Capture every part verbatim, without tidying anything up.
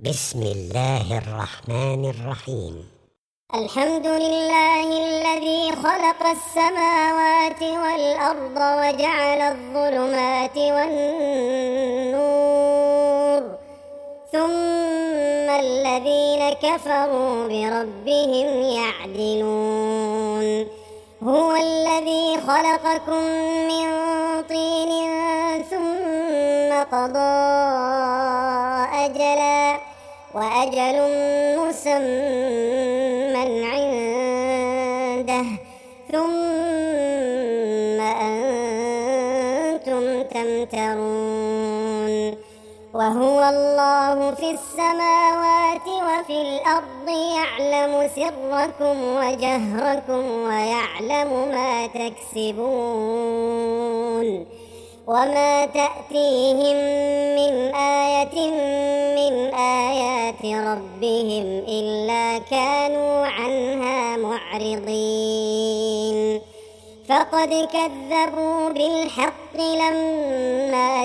بسم الله الرحمن الرحيم. الحمد لله الذي خلق السماوات والأرض وجعل الظلمات والنور ثم الذين كفروا بربهم يعدلون. هو الذي خلقكم من طين ثم قضى أجلا وأجل مسمى عنده ثم أنتم تمترون. وهو الله في السماوات وفي الأرض يعلم سركم وجهركم ويعلم ما تكسبون. وما تأتيهم من آية من آيات ربهم إلا كانوا عنها معرضين. فقد كذبوا بالحق لما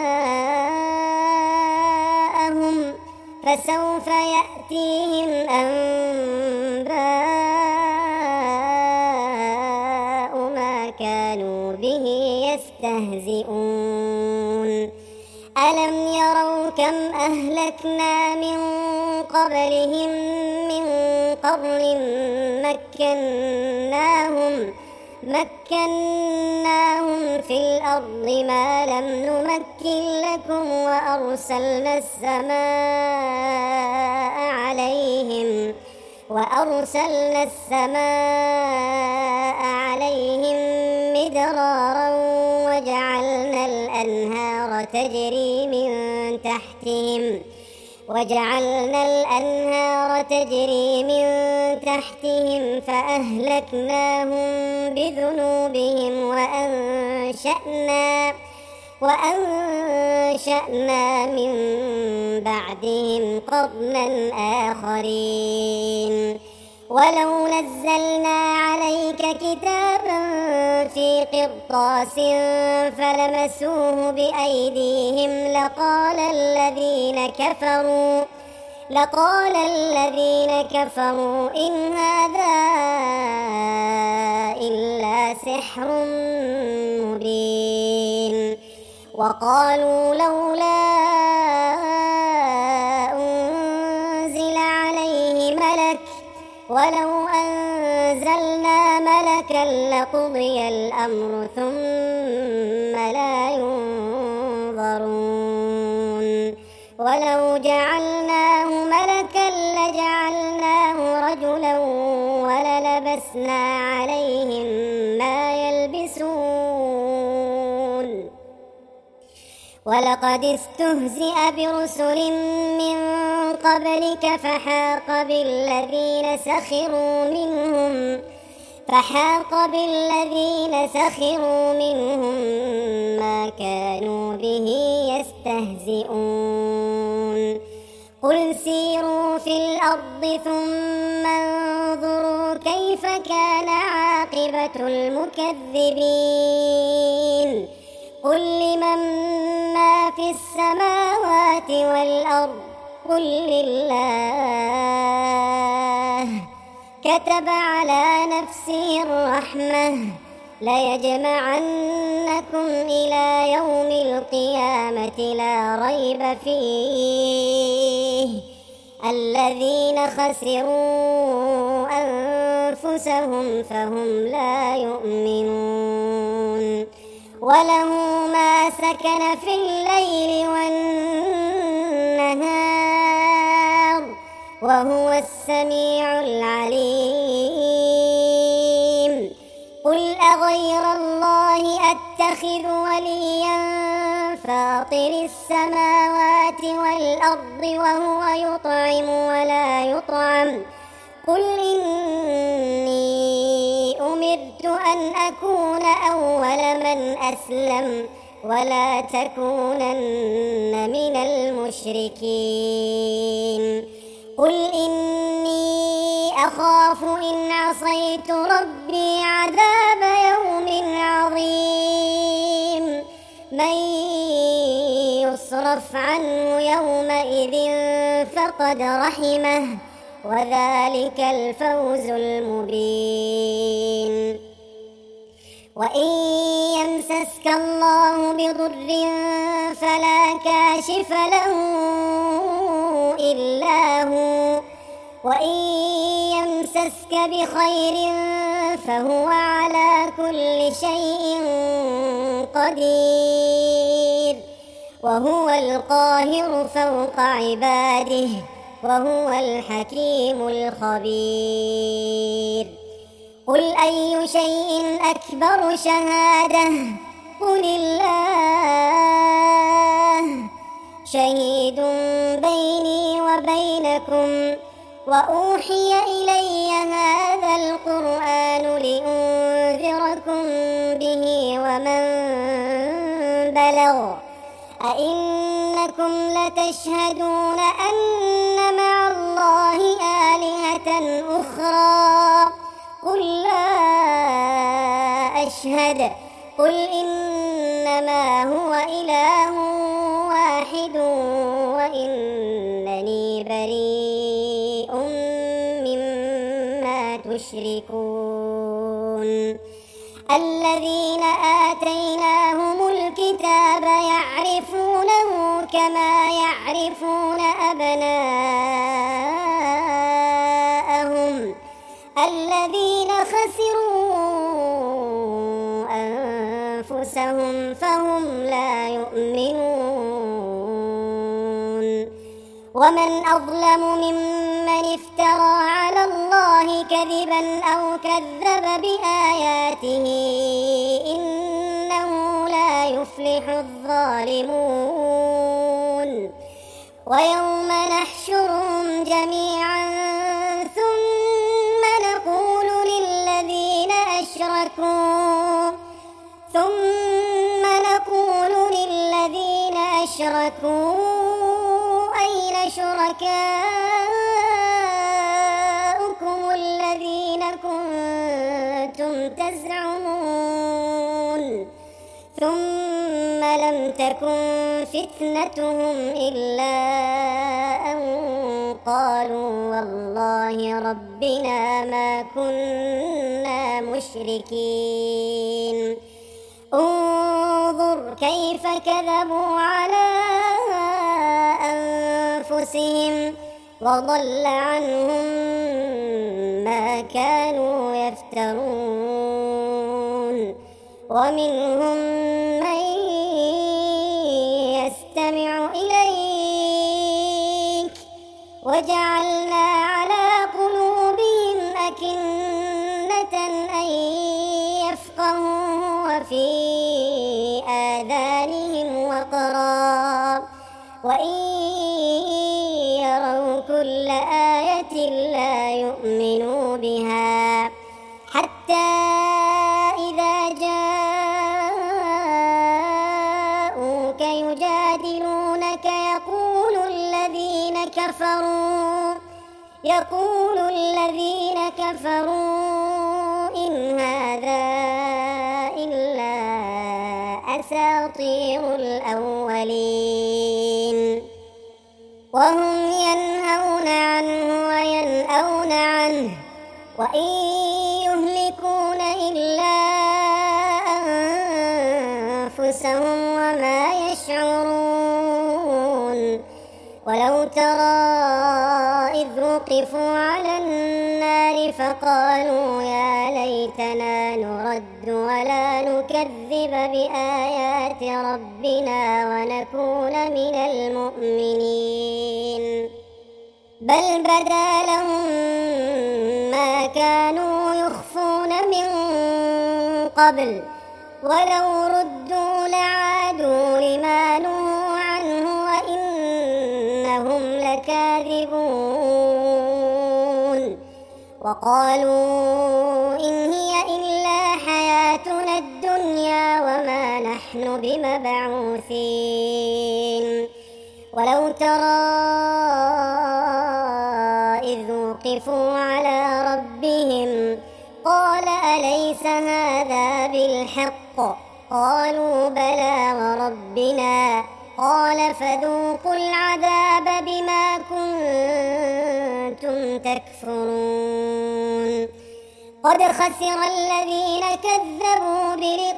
جاءهم فسوف يأتيهم أنباء ما كانوا به يستهزئون. ألم يروا كم أهلكنا من قبلهم من قرن مكناهم مكناهم في الأرض ما لم نمكن لكم وأرسلنا السماء عليهم وأرسلنا السماء عليهم مدرارا وجعلنا الأنهار تجري من تحتهم وجعلنا الأنهار تجري من تحتهم فأهلكناهم بذنوبهم وأنشأنا وأنشأنا من بعدهم قرنا آخرين. ولو نزلنا عليك كتابا في قرطاس فلمسوه بأيديهم لقال الذين كفروا لقال الذين كفروا إن هذا إلا سحر مبين. وقالوا لولا أنزل عليه ملك ولو أنزلنا ملكا لقضي الأمر ثم لا ينظرون. ولو جعلناه ملكا لجعلناه رجلا وللبسنا عليهم ما يلبسون. ولقد استهزئ برسل من قبلك فحاق بالذين سخروا منهم فحاق بالذين سخروا منهم ما كانوا به يستهزئون. قل سيروا في الأرض ثم انظروا كيف كان عاقبة المكذبين. قل لمن ما في السماوات والأرض قل لله كتب على نفسه الرحمة ليجمعنكم إلى يوم القيامة لا ريب فيه الذين خسروا أنفسهم فهم لا يؤمنون. وله ما سكن في الليل والنهار وهو السميع العليم. قل أغير الله أتخذ وليا فاطر السماوات والأرض وهو يطعم ولا يطعم قل إني أمرت أن أكون أول من أسلم ولا تكونن من المشركين. قل إني أخاف إن عصيت ربي عذاب يوم عظيم. من يصرف عنه يومئذ فقد رحمه وذلك الفوز المبين. وإن يمسسك الله بضر فلا كاشف له إلا هو، وإن يمسسك بخير فهو على كل شيء قدير، وهو القاهر فوق عباده وهو الحكيم الخبير. قل أي شيء أكبر شهادة؟ قل الله شهيد بيني وبينكم، وأوحي إلي هذا القرآن لأنذركم به ومن بلغ. أئنكم لتشهدون أن مع الله آلهة أخرى؟ قل لا أشهد، قل إنما هو إله واحد وإنني بريء مما تشركون. الذين آتيناهم الكتاب يعرفونه كما يعرفون أبناءهم، الذين خسروا أنفسهم فهم لا يؤمنون. ومن أظلم ممن افترى على الله كذبا أو كذب بآياته إنه لا يفلح الظالمون. ويوم نحشرهم جميعا ثم نقول للذين أشركوا ثم نقول للذين أشركوا أين شركاؤكم الذين كنتم تزعمون ثم لم تكن فتنتهم إلا أن قالوا والله ربنا ما كنا مشركين. انظر كيف كذبوا على أنفسهم وضل عنهم ما كانوا يفترون. ومنهم من يستمع إليك وجعلنا على قلوبهم أكنة أن يفقهوا وفي آذانهم وقرا وإن يروا كل آية لا يؤمنوا بها حتى إذا جاءوك يجادلونك يقول الذين كفروا يقول الذين كفروا إن هذا إلا أساطير الأولين. وهم ينهون عنه وينأون عنه وإن يهلكون إلا أنفسهم وما يشعرون. ولو ترى إذ وقفوا على النار فقالوا يا ليتنا نرد ولا نكذب بآيات ربنا ونكون من المؤمنين. بل بدا لهم ما كانوا يخفون من قبل ولو ردوا لعادوا لما نهوا عنه وإنهم لكاذبون. وقالوا إن هي إلا حياتنا الدنيا وما نحن بمبعوثين. ولو ترى إذ وقفوا على ربهم قال أليس هذا بالحق؟ قالوا بلى وربنا. قال فذوقوا العذاب بما كنتم أنتم تكفرون قد خسر الذين كذبوا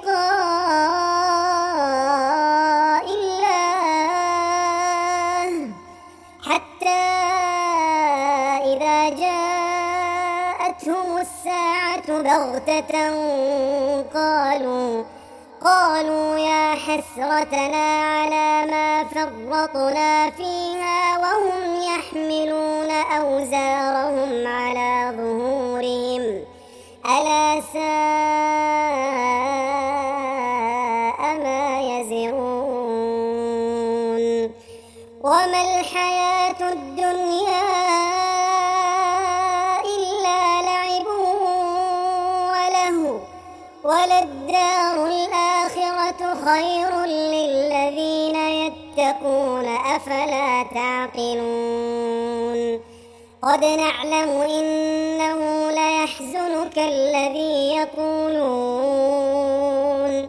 بلقاء الله حتى إذا جاءتهم الساعة بغتة قالوا قالوا يا حسرتنا على ما فرطنا فيها وهم يحملون أوزارهم على ظهورهم ألا ساء ما يزرون وما الحياة الدنيا إلا لعب وله وللدار الآخرة خير للذين يتقون أفلا تعقلون قد نعلم إنه ليحزنك الذي يقولون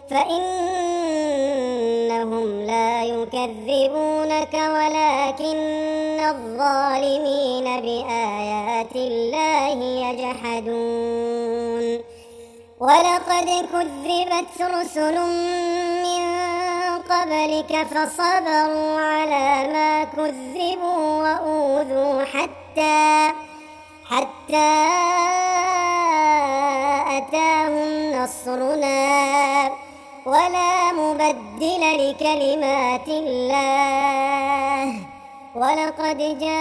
فإنهم لا يكذبونك ولكن الظالمين بآيات الله يجحدون ولقد كذبت رسل من قبلك فصبروا على ما كذبوا وأوذوا حتى حتى أتاهم نصرنا ولا مبدل لكلمات الله ولقد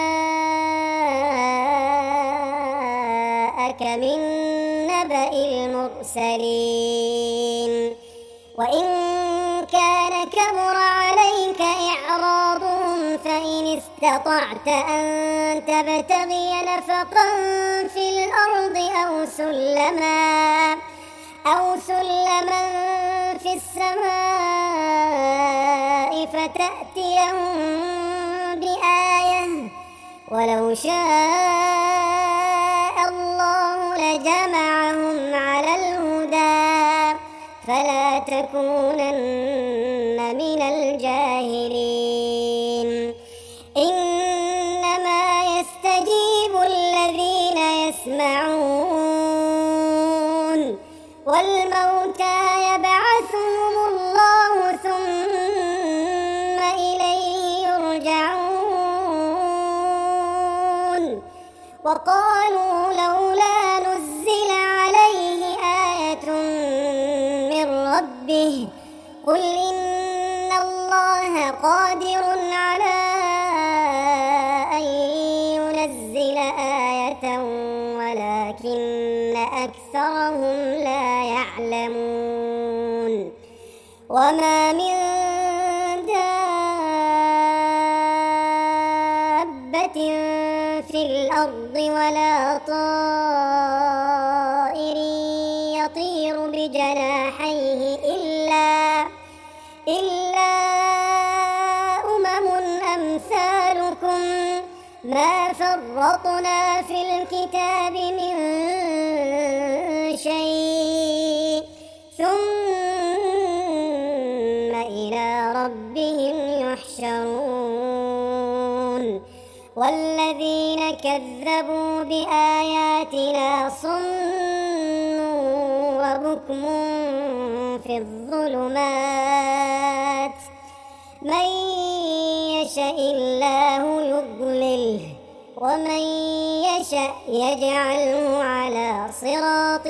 جاءك من نبأ المرسلين وإن كان كبر عليك إعراضهم فإن استطعت أن تبتغي نفقا في الأرض أو سلما أو سلما في السماء فتأتيهم بآية ولو شاء الله لجمعهم على الهدى فلا تكونن من الجاهلين إنما يستجيب الذين يسمعون والموتى يبعثهم الله ثم إليه يرجعون وقالوا لولا نزل عليه آية من ربه قل إن الله قادر على أن ينزل آية ولكن أكثرهم لا يعلمون وما من دابة في الأرض ولا طائر يطير بجناحيه إلا إلا أمم أمثالكم ما فرطنا في الكتاب من شيء ثم إلى ربهم يحشرون والذين كذبوا بآياتنا صم وبكم في الظلمات من يشاء الله يضلله ومن يشاء يجعله على صراط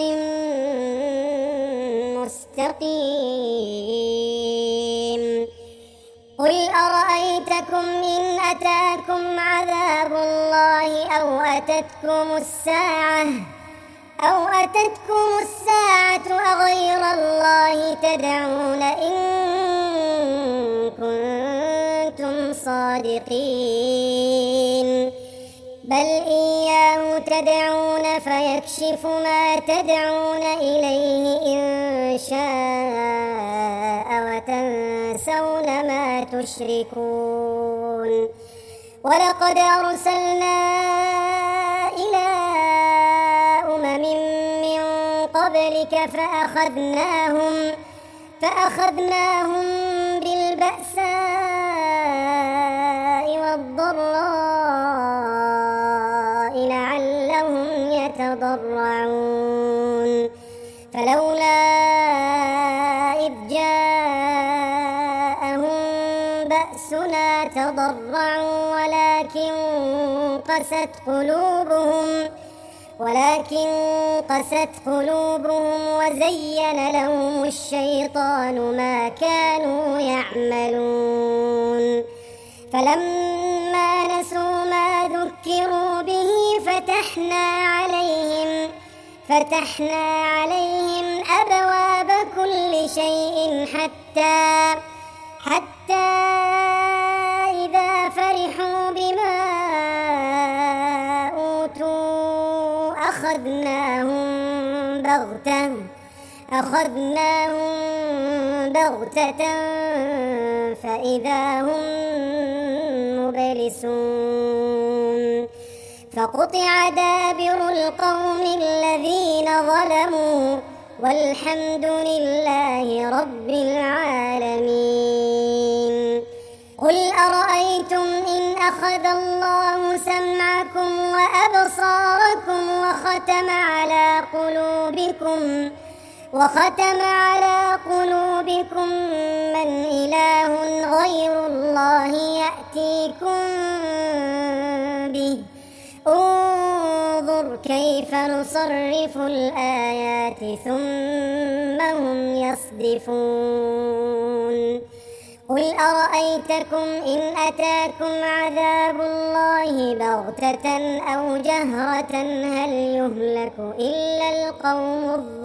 مستقيم قل أرأيتكم إن أتاكم عذاب الله أو أتتكم الساعة أو أتتكم الساعة أغير الله تدعون إن كنتم صادقين بل إياه تدعون فيكشف ما تدعون إليه إن شاء وتنسون ما تشركون ولقد أرسلنا إلى أمم من قبلك فأخذناهم فأخذناهم بالبأساء والضراء يتضرعون فلولا إذ جاءهم بأسنا تضرعوا ولكن قست قلوبهم ولكن قست قلوبهم وزين لهم الشيطان ما كانوا يعملون فلما نسوا ما ذكروا به فتحنا عليهم فتحنا عليهم أبواب كل شيء حتى حتى إذا فرحوا بما أوتوا أخذناهم بغتة أخذناهم بغتة فإذا هم مبلسون فقطع دابر القوم الذين ظلموا والحمد لله رب العالمين قل أرأيتم إن أخذ الله سمعكم وأبصاركم وختم على قلوبكم وختم على قلوبكم من إله غير الله يأتيكم به انظر كيف نصرف الآيات ثم هم يصدفون قل أرأيتكم إن أتاكم عذاب الله بغتة أو جهرة هل يهلك إلا القوم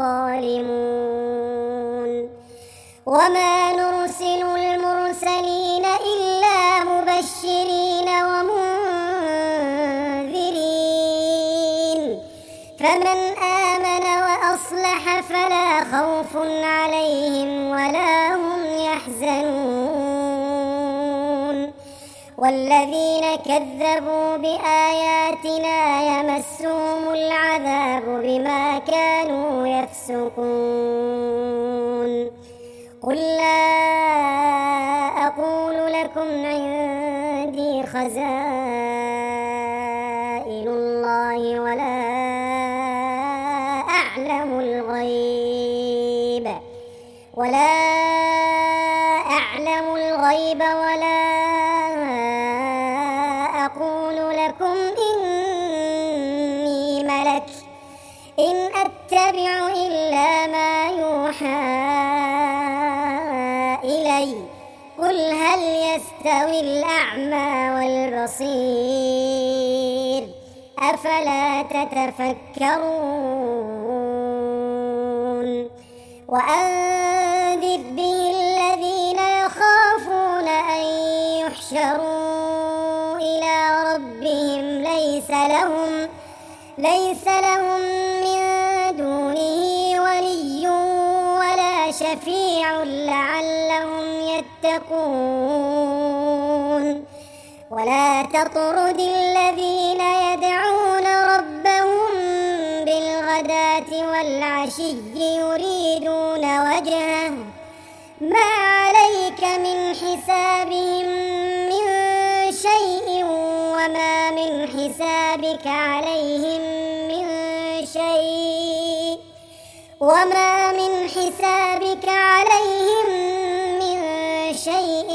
الظالمون وما نرسل المرسلين إلا مبشرين ومنذرين فمن آمن وأصلح فلا خوف عليهم ولا هم يحزنون والذين كذبوا بآياتنا يمسهم العذاب بما كانوا يفسقون قل لا أقول لكم عندي خزائن الله ولا أعلم الغيب ولا أعلم الغيب ولا أقول لكم إني ملك إن أتبع إلا ما يوحى إلي قل هل يستوي الأعمى والبصير أفلا تتفكرون وأنذر به الذين يخافون أن يحشروا إلى ربهم ليس لهم ليس لهم من دونه ولي ولا شفيع لعلهم يتقون ولا تطرد الذين يدعون ربهم بالغداة والعشي يريدون وجهه ما عليك من حسابهم من شيء وما من حسابك عليهم من شيء وما من حسابك عليهم من شيء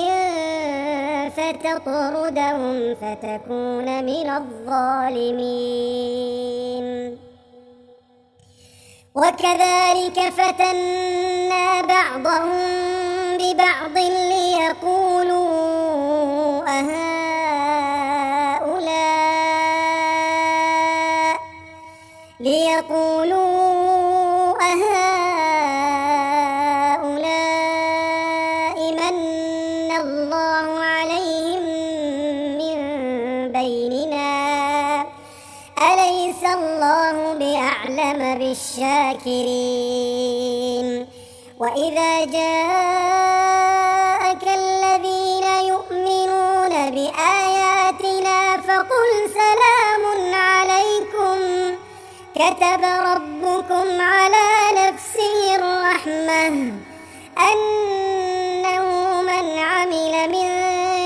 فتطردهم فتكون من الظالمين وكذلك فتنا بعضهم ببعض ليقولوا أهؤلاء ليقولوا أهؤلاء من الله عليهم من بيننا أليس الله بأعلم بالشاكرين وإذا جاءك الذين يؤمنون بآياتنا فقل سلام عليكم كتب ربكم على نفسه الرحمة أنه من عمل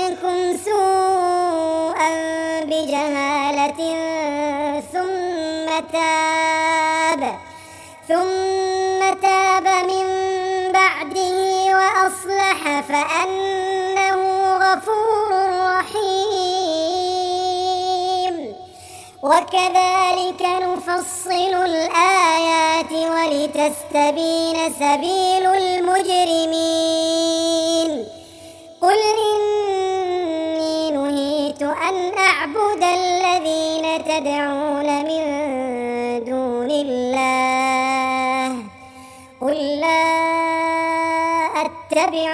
منكم سوءا بجهالة ثم تاب ثم تاب من بعده وأصلح فأنه غفور رحيم وكذلك نفصل الآيات ولتستبين سبيل المجرمين قل إني نهيت أن أعبد الذين تدعون من دون الله قل لا أتبع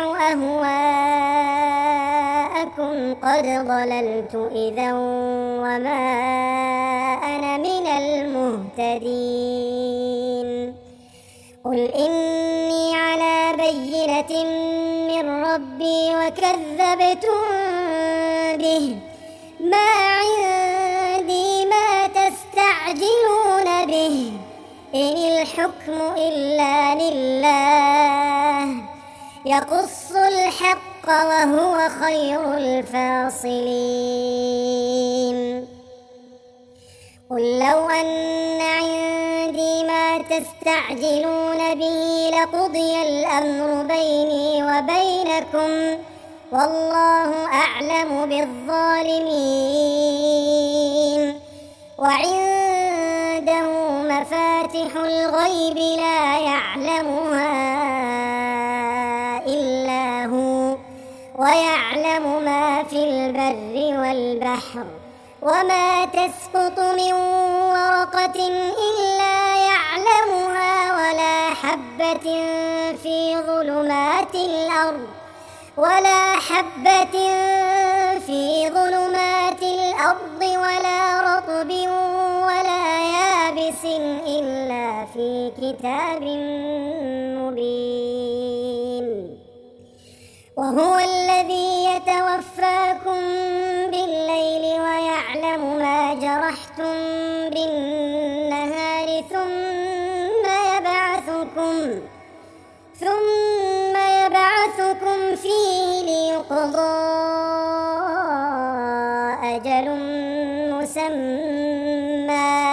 أهواءكم قد ضللت إذا وما أنا من المهتدين قل إني على بينة من ربي وكذبتم به ما عندي ما تستعجلون به إن الحكم إلا لله يقص الحق وهو خير الفاصلين قل لو أن عندي ما تستعجلون به لقضي الأمر بيني وبينكم والله أعلم بالظالمين وعنده مفاتح الغيب لا يعلمها إلا هو ويعلم ما في البر والبحر وما تسقط من ورقة إلا يعلمها ولا حبة في ظلمات الأرض ولا حبة في ظلمات الأرض ولا رطب ولا يابس إلا في كتاب مبين وهو الذي يتوفاكم بالليل ويعلم ما جرحتم بالنهار ثم يبعثكم ثم يبعثكم فيه ليقضى أجل مسمى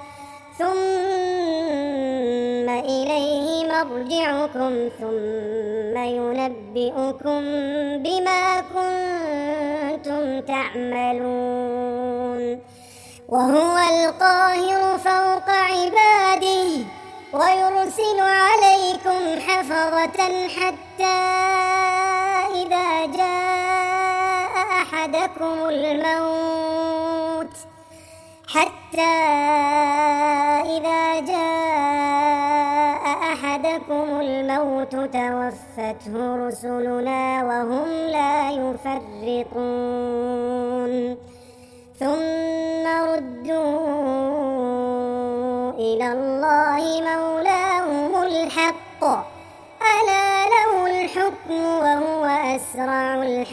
ثم إليه مرجعكم ثم ينبئكم بما كنتم تعملون وهو القاهر فوق عباده ويرسل عليكم حفظة حتى إذا جاء أحدكم الموت حتى إذا جاء أحدكم الموت توفته رسلنا وهم لا يفرطون ثم ردوا إلى الله مولاهم الحق ألا له الحكم وهو أسرع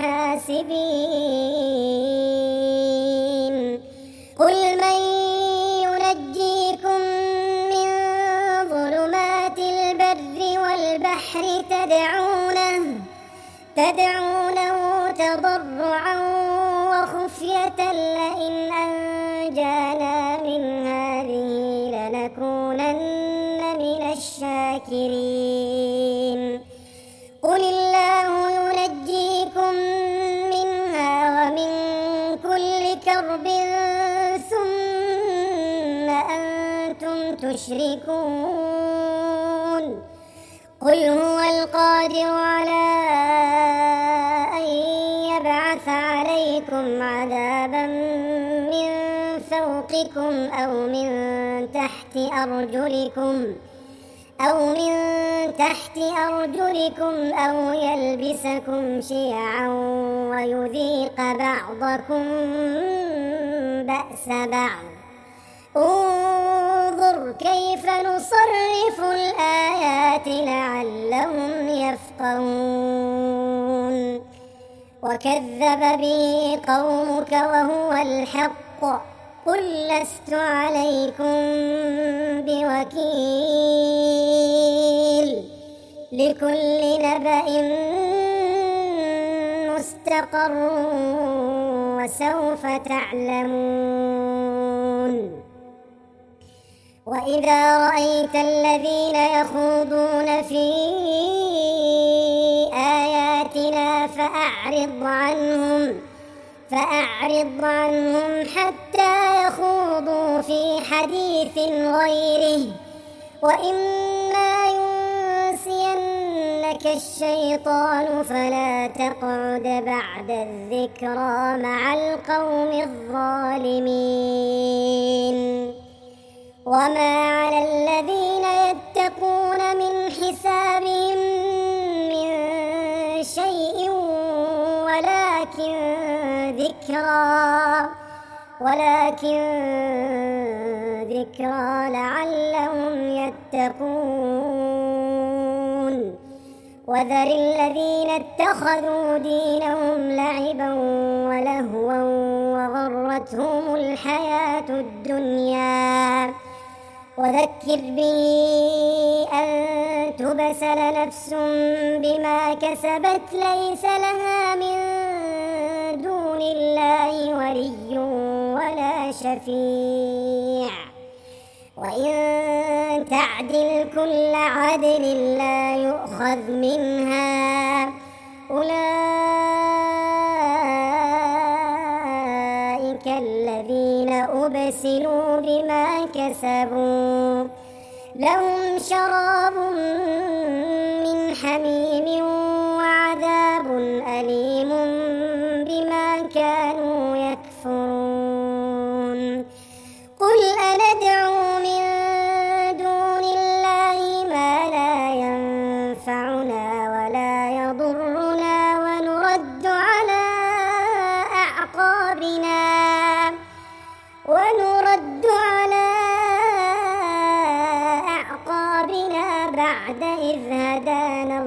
الحاسبين قل من ينجيكم من ظلمات البر والبحر تدعونه تدعونه تضرعا وخفية لئن أنجانا من هذه لنكونن من الشاكرين قل الله ينجيكم منها ومن كل كرب ثم أنتم تشركون قل هو القادر على أن يبعث عليكم عذابا من فوقكم أو من تحت أرجلكم أو من تحت أرجلكم أو يلبسكم شيعا ويذيق بعضكم بأس بعض انظر كيف نصرف الآيات لعلهم يفقهون وكذب به قومك وهو الحق قل لست عليكم بوكيل لكل نبأ مستقر وسوف تعلمون وإذا رأيت الذين يخوضون في آياتنا فأعرض عنهم فأعرض عنهم حتى يخوضوا في حديث غيره، وإما ينسينك الشيطان فلا تقعد بعد الذكرى مع القوم الظالمين. وما على الذين يتقون من حسابهم من شيء ولكن ذكرى ولكن ذكرى لعلهم يتقون. وذر الذين اتخذوا دينهم لعبا ولهوا وغرتهم الحياة الدنيا، وذكر به أن تبسل نفس بما كسبت ليس لها من دون الله ولي ولا شفيع، وإن تعدل كل عدل لا يؤخذ منها، أولئك الذين أبسلوا بما كسبوا لهم شراب من حميم وعذاب أليم بما كانوا يكفرون. قل أندعو من دون الله ما لا ينفعنا ولا يضرنا ونرد على أعقابنا ونرد على أعقابنا بعد إذ هدانا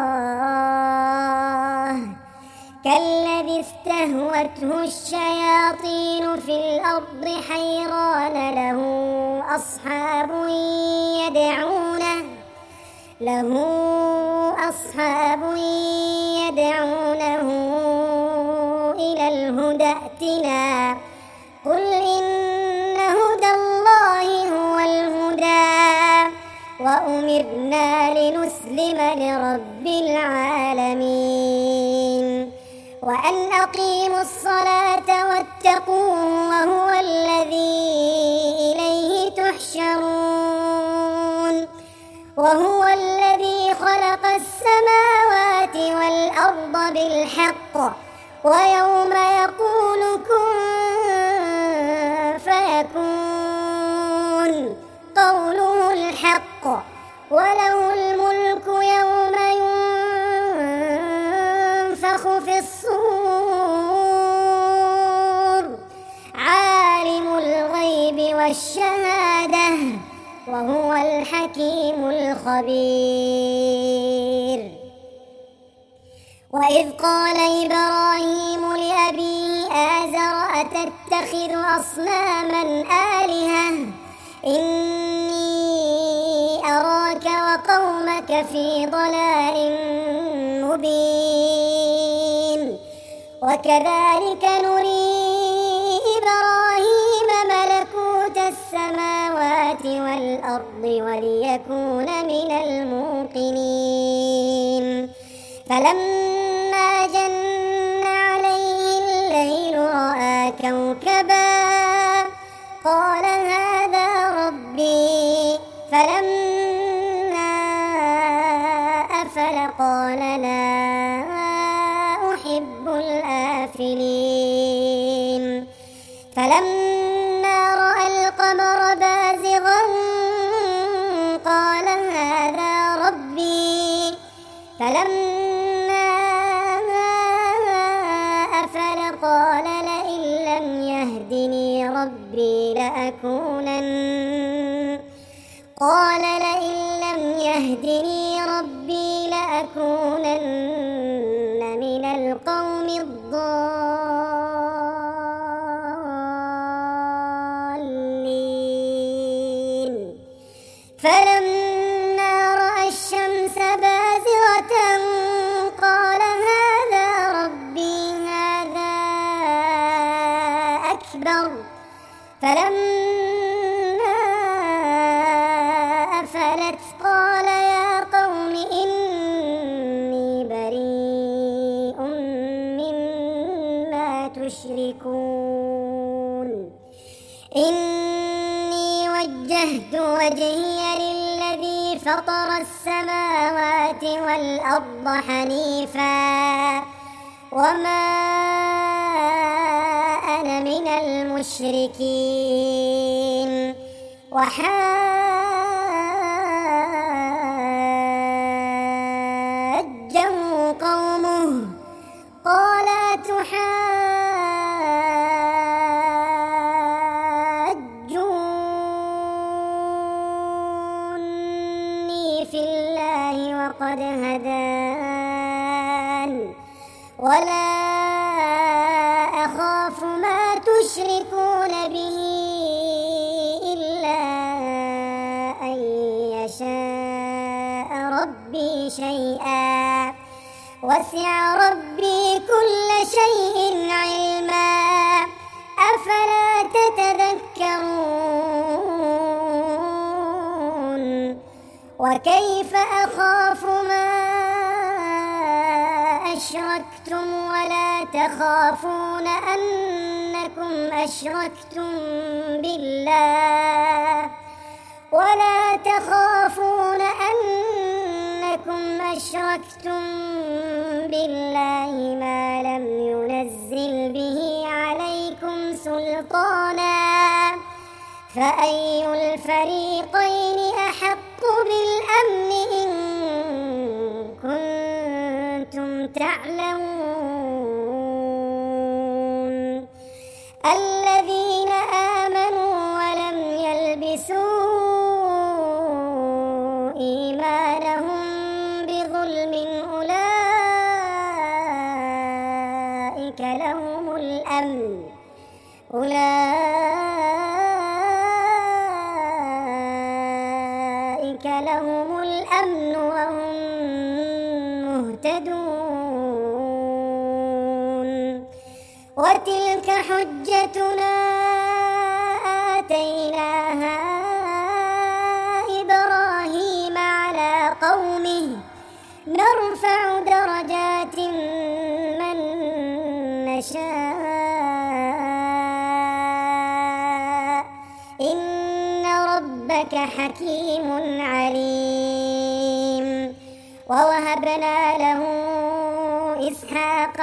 الله، كالذي استهوته الشياطين في الأرض حيران له أصحاب يدعونه له أصحاب يدعونه إلى الهدى ائتنا، قل إن هدى الله هو الهدى وأمرنا لنسلم لرب العالمين، وأن أقيموا الصلاة واتقوه وهو الذي إليه تحشرون، وهو الذي خلق السماوات والأرض بالحق، ويوم يقول كن فيكون قوله الحق، وله الملك يوم ينفخ في الصور، عالم الغيب والشهادة وهو الحكيم الخبير. وإذ قال إبراهيم لأبيه آزر أتتخذ أصناما آلهة إني أراك وقومك في ضلال مبين. وكذلك نري إبراهيم ملكوت السماوات والأرض وليكون من الموقنين، فلما جن عليه الليل رأى كوكبا قال هذا ربي، فلما أفل قال لا أحب الآفلين، فلما رأى القمر بازغا قال هذا ربي، فلما أفل قال لئن لم يهدني ربي لأكونن قال لئن لم يهدني ربي لأكونن من القوم الضالين. فلما رأى الشمس بازغة قال هذا ربي هذا أكبر، فلما إني وجهت وجهي للذي فطر السماوات والأرض حنيفا وما أنا من المشركين. وحاجه قومه قال تحاجوني في الله وقد هدان ولا أخاف ما تشركون به إلا أن يشاء ربي شيئا وسع ربي كل شيء علما أفلا تتذكرون. وكيف أخاف ما أشركتم ولا تخافون أنكم أشركتم بالله ولا تخافون أنكم أشركتم بالله ما لم ينزل به عليكم سلطانا فأي الفريقين أحق بالأمن إن كنتم تعلمون. الذين آمنوا ولم يلبسوا إيمانهم بظلم أولئك لهم الأمن أولئك لهم الأمن وهم مهتدون. وتلك حجتنا آتيناها إبراهيم على قومه نرفع درجات من نشاء إن ربك حكيم عليم. ووهبنا له إسحاق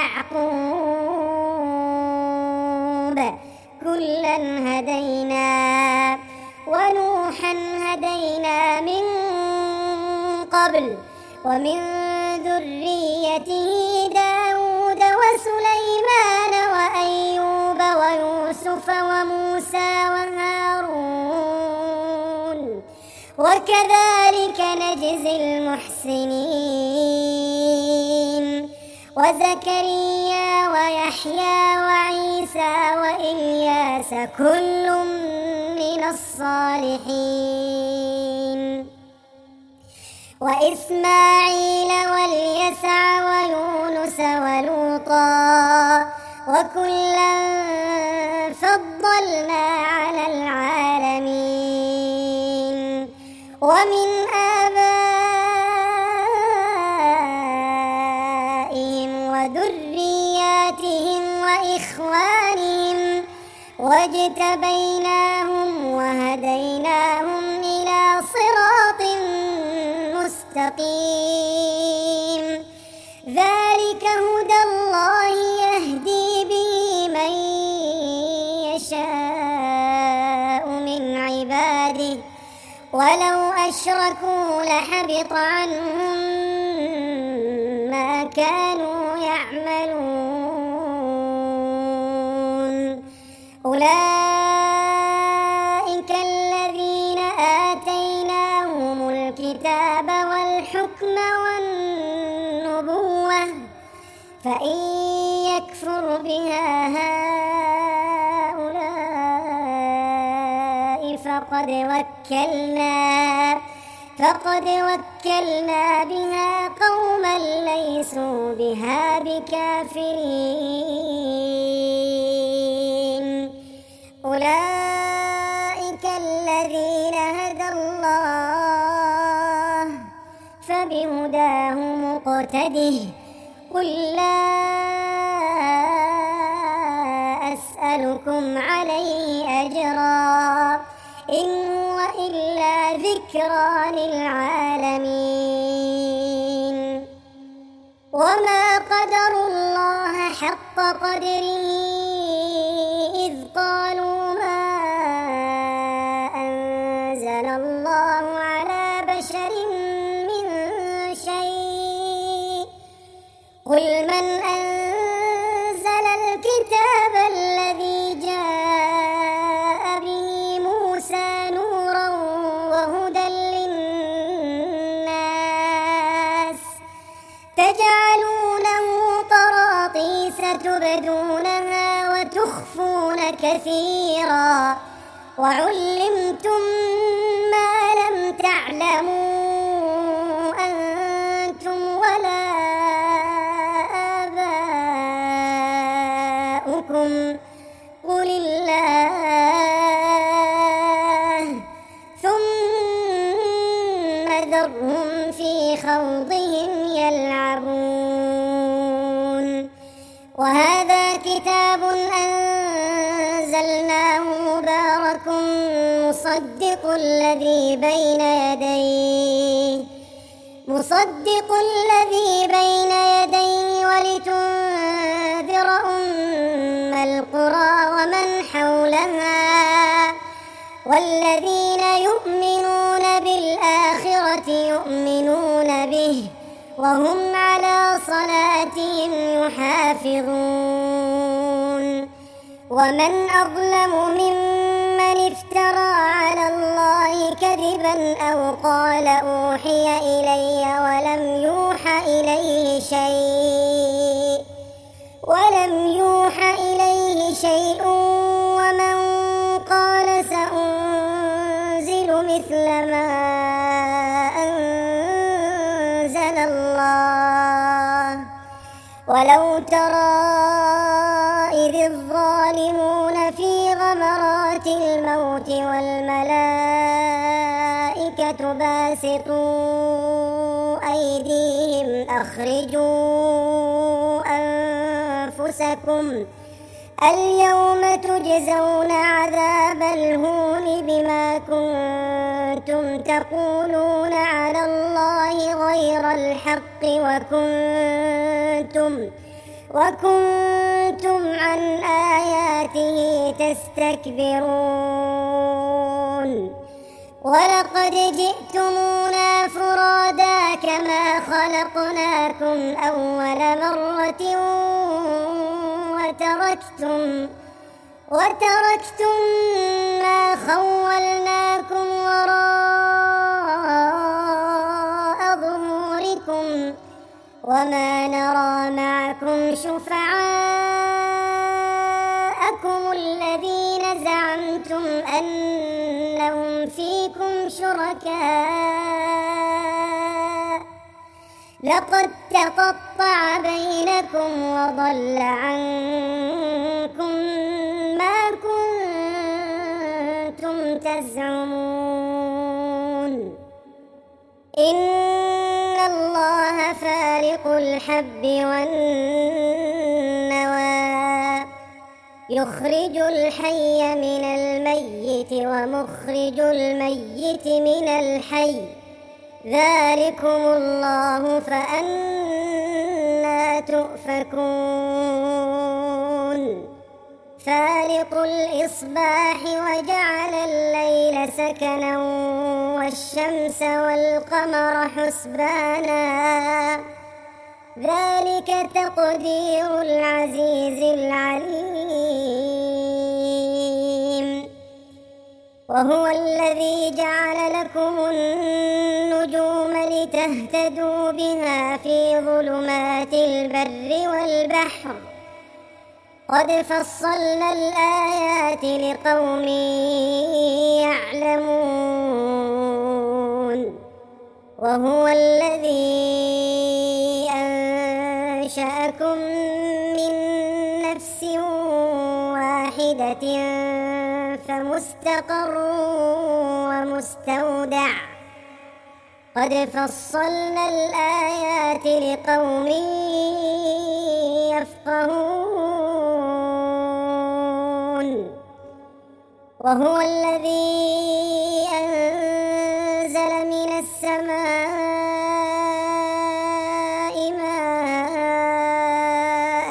ويعقوب كلا هدينا ونوحا هدينا من قبل ومن ذريته داود وسليمان وأيوب ويوسف وموسى وهارون وكذلك نجزي المحسنين. وزكريا ويحيى وعيسى وإلياس كل من الصالحين. وإسماعيل واليسع ويونس ولوطا وكلا فضلنا على العالمين. ومن آبائهم وذرياتهم وإخوانهم واجتبيناهم وهديناهم إلى صراط مستقيم. ذلك هدى الله يهدي به من يشاء من عباده ولو أشركوا لحبط عنهم ما كانوا يعملون. أولئك الذين آتيناهم الكتاب والحكم والنبوة فإن يكفر بها هؤلاء فقد وكلنا فقد وكلنا بها قوما ليسوا بها بكافرين. أولئك الذين هدى الله فبهداه مقتده. قل لا أسألكم عليه أجرا إن هو إلا ذكرى للعالمين وما قدروا الله حق قدره إذ قالوا ما أنزل الله على بشر من شيء قل من أنزل الكتاب الذي جاء به موسى نورا وهدى للناس تجعلونه قراطيس تبدونها وتخفون كثيرا وعلمتم ما لم تعلموا أنتم ولا آباؤكم قل الله ثم ذرهم في خوضهم يلعبون وهذا كتاب أنزلناه مبارك مصدق الذي بين يديه مصدق الذي بين يديه ولتنذر أم القرى ومن حولها والذين يؤمنون بالآخرة يؤمنون به وهم على صلاتهم يحافظون ومن أظلم ممن افترى على الله كذبا أو قال أوحي إلي ولم يوحى إليه شيء ولم يوحى إليه شيء ومن قال سأنزل مثل ما أنزل الله ولو ترى إذ الظالمون في غمرات الموت والملائكة باسطوا أيديهم أخرجوا أنفسكم اليوم تجزون عذاب الهون بما كنتم تقولون على الله غير الحق وكنتم وكنتم عن آياته تستكبرون ولقد جئتمونا فرادا كما خلقناكم أول مرة وتركتم وتركتم ما خولناكم وراء ظهوركم وما نرى معكم شفعاءكم الذين زعمتم أنهم فيكم شركاء لقد تقطع بينكم وضل عنكم ما كنتم تزعمون إن الله فالق الحب والنوى يخرج الحي من الميت ومخرج الميت من الحي ذلكم الله فأنى تؤفكون فالق الإصباح وجعل الليل سكنا والشمس والقمر حسبانا ذلك تقدير العزيز العليم وهو الذي جعل لكم النجوم لتهتدوا بها في ظلمات البر والبحر قد فصلنا الآيات لقوم يعلمون وهو الذي أنشأكم من نفس واحدة فمستقر ومستودع قد فصلنا الآيات لقوم يفقهون وهو الذي أنزل من السماء ماء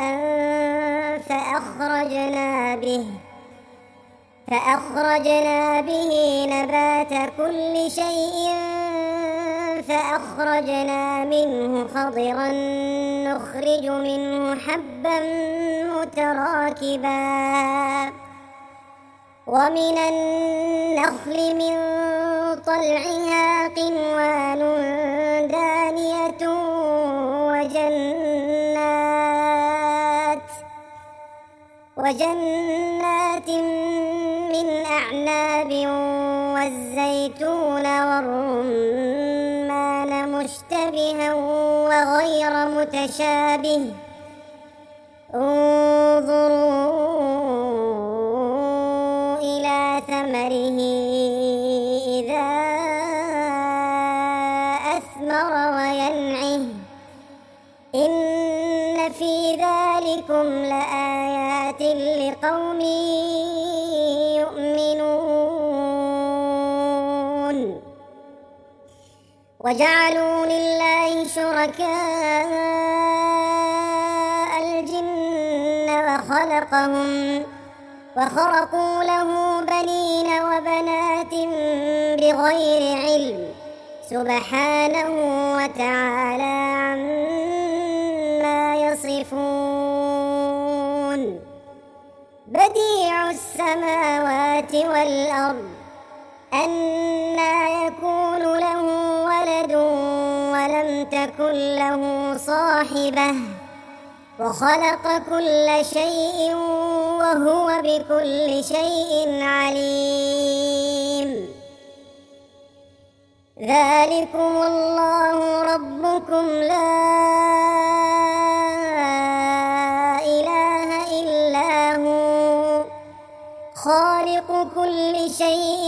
فأخرجنا به فأخرجنا به نبات كل شيء فأخرجنا منه خضرا نخرج منه حبا متراكبا ومن النخل من طلعها قنوان دانية وجنات وجنات من أعناب والزيتون والرمان مشتبها وغير متشابه انظروا إلى ثمره إذا أثمر وينعه إن في ذلكم لآيات لقوم يؤمنون وجعلوا لله شركاء الجن وخلقهم وخرقوا له بنين وبنات بغير علم سبحانه وتعالى عما يصفون بديع السماوات والأرض أنى يكون له ولد ولم تكن له صاحبة وخلق كل شيء وهو بكل شيء عليم ذلكم الله ربكم لا إله إلا هو خالق كل شيء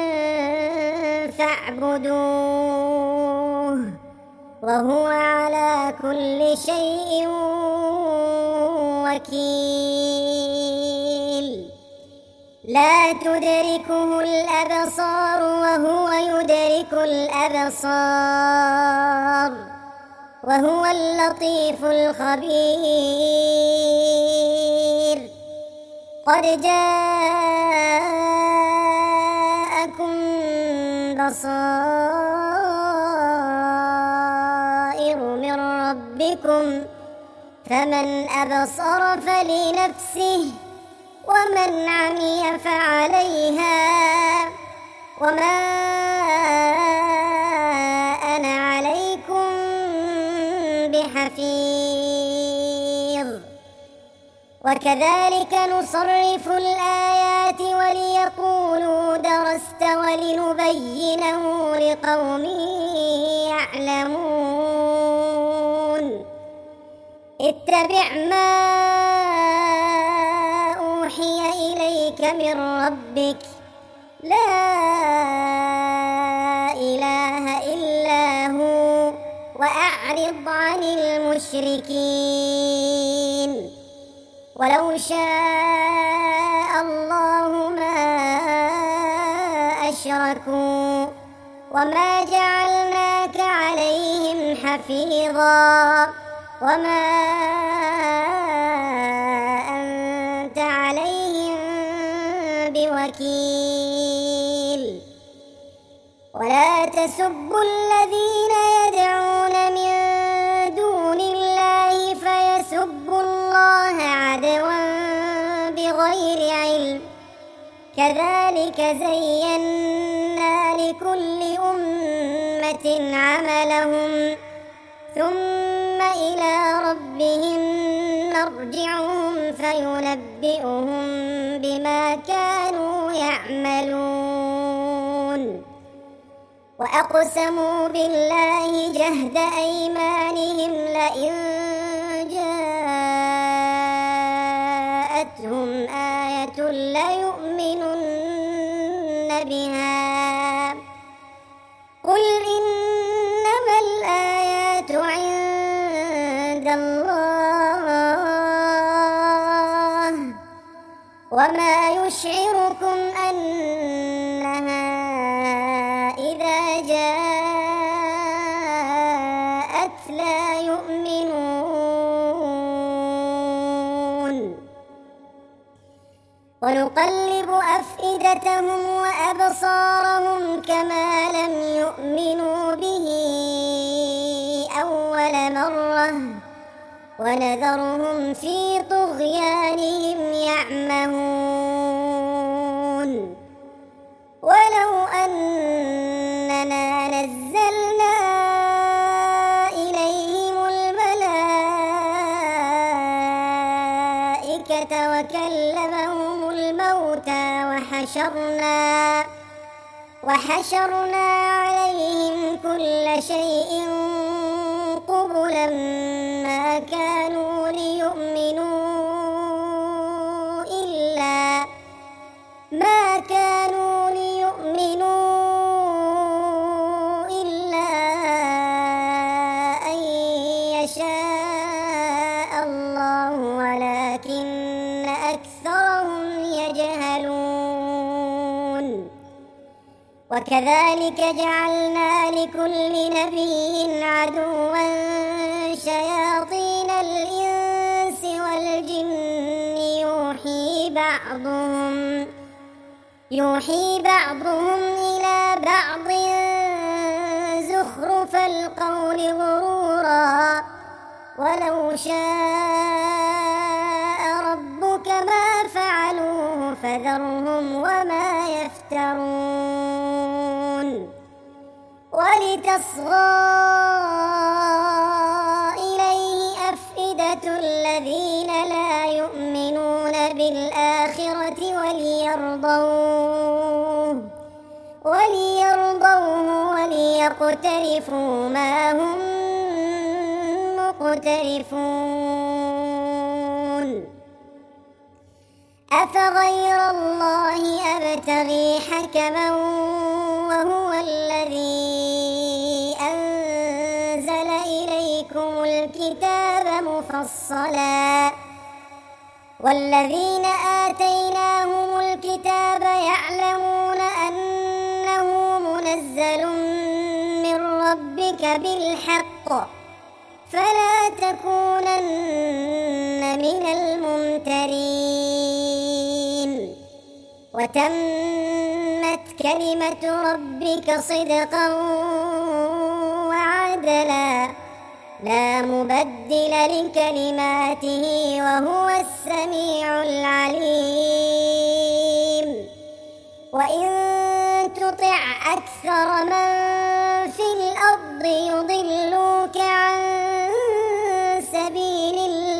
فاعبدوه وهو على كل شيء وكيل لا تدركه الأبصار وهو يدرك الأبصار وهو اللطيف الخبير قد جاءكم بصائر من ربكم فمن أبصر فلنفسه ومن عمي فعليها وما أنا عليكم بحفيظ وكذلك نصرف الآيات وليقولوا درست ولنبينه لقوم يعلمون اتبع ما أوحي إليك من ربك لا إله إلا هو وأعرض عن المشركين ولو شاء الله ما أشركوا وما جعلناك عليهم حفيظا وما أنت عليهم بوكيل ولا تسبوا الذين يدعون من دون الله فيسبوا الله عدوا بغير علم كذلك زينا لكل أمة عملهم ثم إلى ربهم مرجعهم فينبئهم بما كانوا يعملون وأقسموا بالله جهد أيمانهم لئن جاءتهم آية ليؤمنن بها قل إنما الآيات عند الله وما يشعركم أنها إذا جاءت لا يؤمنون ونقلب أفئدتهم وأبصارهم كما لم يؤمنوا به أول مرة ونذرهم في طغيانهم يعمهون ولو أننا نزلنا إليهم الملائكة وكلمهم الموتى وحشرنا وحشرنا عليهم كل شيء قبلا ما كانوا ليؤمنوا إلا ما كانوا ليؤمنوا إلا أن يشاء الله ولكن أكثرهم يجهلون وكذلك جعلنا لكل نبي عدوا شياطين الإنس والجن يوحي بعضهم يوحي بعضهم إلى بعض زخرف القول غرورا ولو شاء ربك ما فعلوه فذرهم وما يفترون ولتصغى إليه أفئدة الذين لا يؤمنون بالآخرة وليرضوه وليرضوه وليقترفوا ما هم مقترفون أفغير الله أبتغي حكما وهو الذي أنزل إليكم الكتاب مفصلا والذين آتيناهم الكتاب يعلمون أنه منزل من ربك بالحق فلا تكونن من الممترين وتمت كلمة ربك صدقا وعدلا لا مبدل لكلماته وهو السميع العليم وإن تطع أكثر من في الأرض يضلوك عن سبيل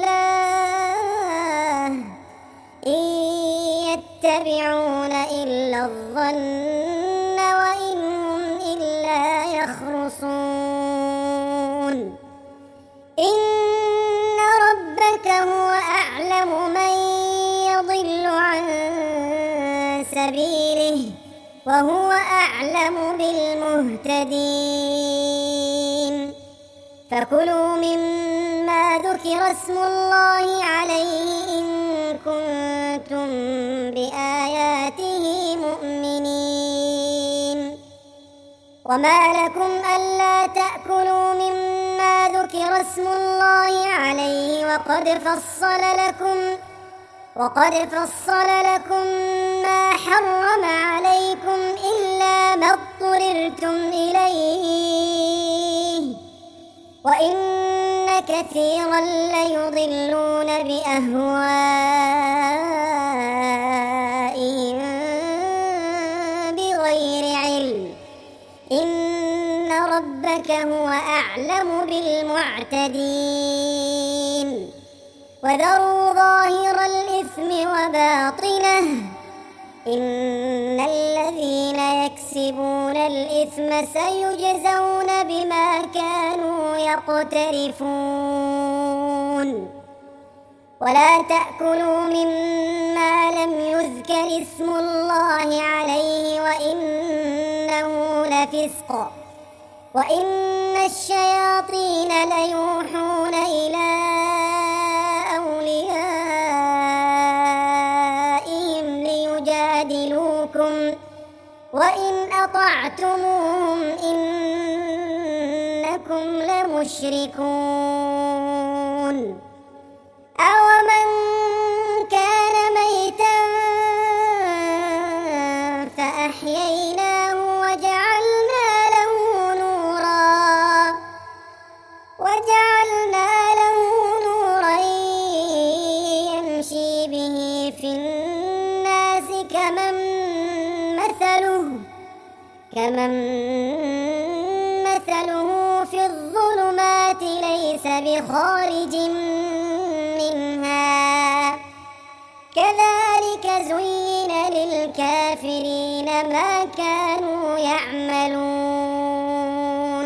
الله إن يتبعون إلا الظن وإن هم إلا يخرصون إن ربك هو أعلم من يضل عن سبيله وهو أعلم بالمهتدين فكلوا مما ذكر اسم الله عليه إن كنتم بآياته مؤمنين وما لكم ألا تأكلوا مما ذكر اسم الله عليه وقد فصل لكم وقد فصل لكم ما حرم عليكم إلا ما اضطررتم إليه وإن كثيرا ليضلون بأهوائهم بغير علم إن ربك هو أعلم بالمعتدين وذروا ظاهر الإثم وباطنه إن الذين يكسبون الإثم سيجزون بما كانوا يقترفون ولا تأكلوا مما لم يذكر اسم الله عليه وإنه لفسق وإن الشياطين ليوحون إلى أوليائهم يضروكم وإن أطعتموهم إنكم لمشركون أومن كان ميتا فأحييناه وجعلنا له نورا وجعلنا له نورا يمشي به في الناس كمن مثله كمن مثله في الظلمات ليس بخارج منها كذلك زين للكافرين ما كانوا يعملون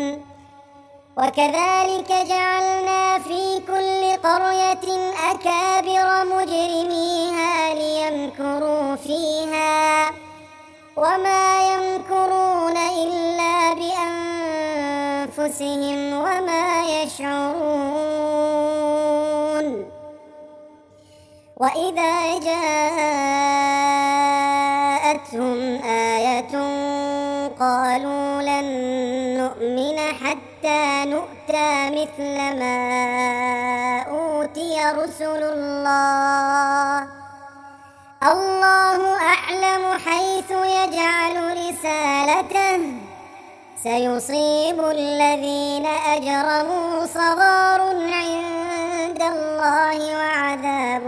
وكذلك جعلنا في كل قرية أكابر مجرميها ليمكروا فيها وما يمكرون إلا بأنفسهم وما يشعرون وإذا جاءتهم آية قالوا لن نؤمن حتى نؤتى مثل ما أوتي رسل الله الله أعلم حيث يجعل رسالته سيصيب الذين أجرموا صغار عند الله وعذاب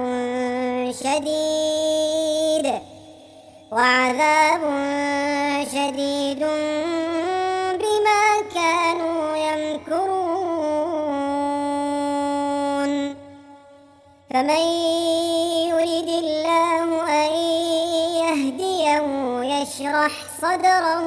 شديد وعذاب شديد بما كانوا يمكرون فمن يرد الله أن يهديه يشرح صدره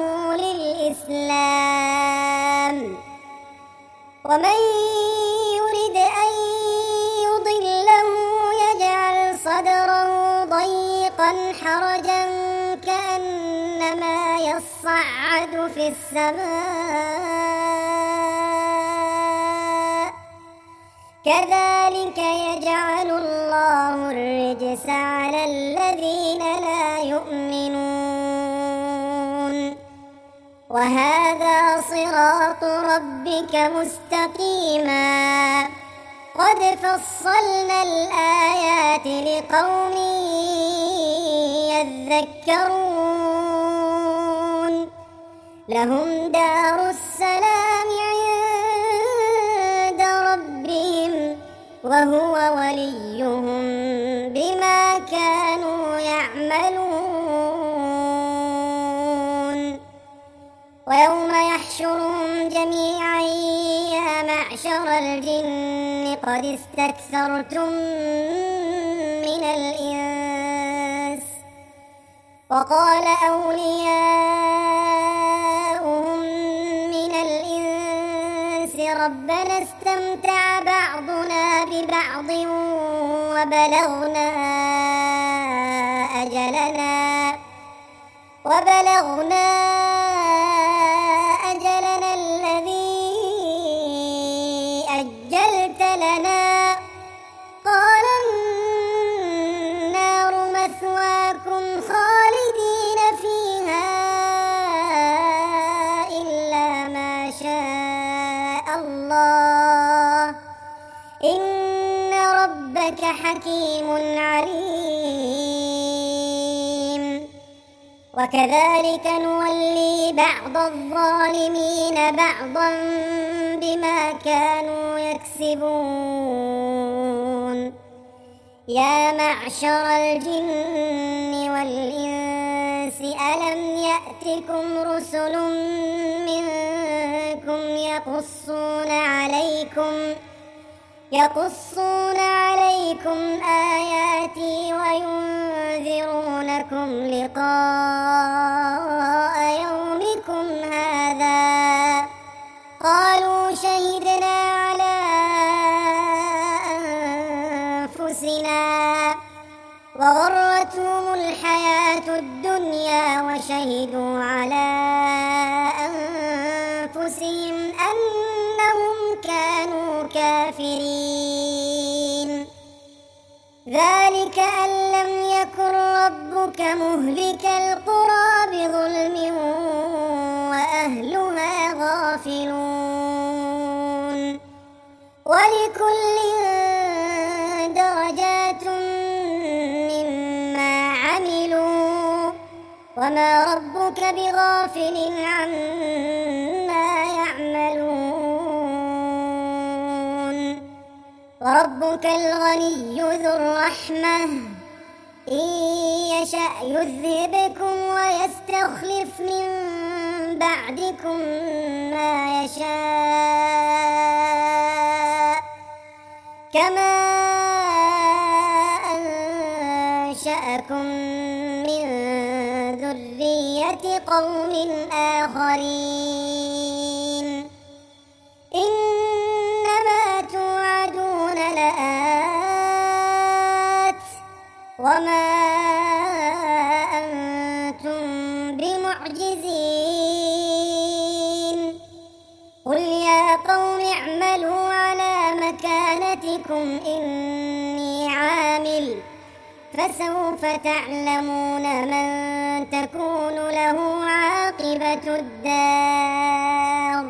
للإسلام ومن يرد أن يضله يجعل صدره ضيقا حرجا كأنما يصعد في السماء كذلك يجعل الله الرجس على الذين لا يؤمنون وهذا صراط ربك مستقيما قد فصلنا الآيات لقوم يذكرون لهم دار السلام عند ربهم وهو وليهم بما كانوا يعملون ويوم يحشرهم جميعا يا معشر الجن قد استكثرتم من الإنس وقال أولياؤهم من الإنس ربنا استمتع بعضنا ببعض وبلغنا أجلنا وبلغنا أجلنا الذي أجلت لنا قال النار مثواكم خالدين فيها إلا ما شاء الله إن ربك حكيم عليم وكذلك نولي بعض الظالمين بعضا بما كانوا يكسبون يا معشر الجن والإنس ألم يأتكم رسل منكم يقصون عليكم يقصون عليكم آياتي وينذرونكم لقاء يومكم هذا قالوا شهدنا على أنفسنا وغرتهم الحياة الدنيا وشهدوا على أنفسهم أنهم كانوا كافرين ذلك أن لم يكن ربك مهلك القرى وما ربك بغافل عما يعملون وربك الغني ذو الرحمة إن يشأ يذهبكم ويستخلف من بعدكم ما يشاء كما أنشأكم من ذرية قوم آخرين إنما توعدون لآت وما أنتم بمعجزين قل يا قوم اعملوا على مكانتكم إني عامل فسوف تعلمون من تكون له عاقبة الدار